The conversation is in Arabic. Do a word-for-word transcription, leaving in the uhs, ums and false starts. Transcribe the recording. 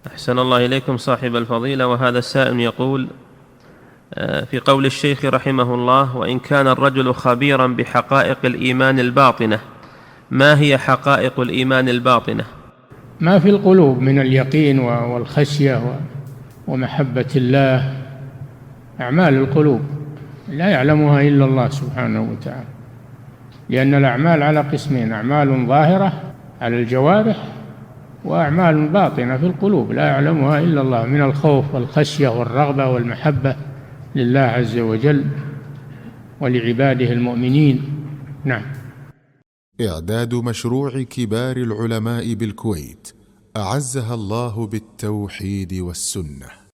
أحسن الله إليكم صاحب الفضيلة. وهذا السائل يقول: في قول الشيخ رحمه الله: وإن كان الرجل خبيرا بحقائق الإيمان الباطنة، ما هي حقائق الإيمان الباطنة؟ ما في القلوب من اليقين والخشية ومحبة الله، أعمال القلوب لا يعلمها إلا الله سبحانه وتعالى، لأن الأعمال على قسمين: أعمال ظاهرة على الجوارح، وأعمال باطنة في القلوب لا يعلمها إلا الله، من الخوف والخشية والرغبة والمحبة لله عز وجل ولعباده المؤمنين. نعم. إعداد مشروع كبار العلماء بالكويت أعزها الله بالتوحيد والسنة.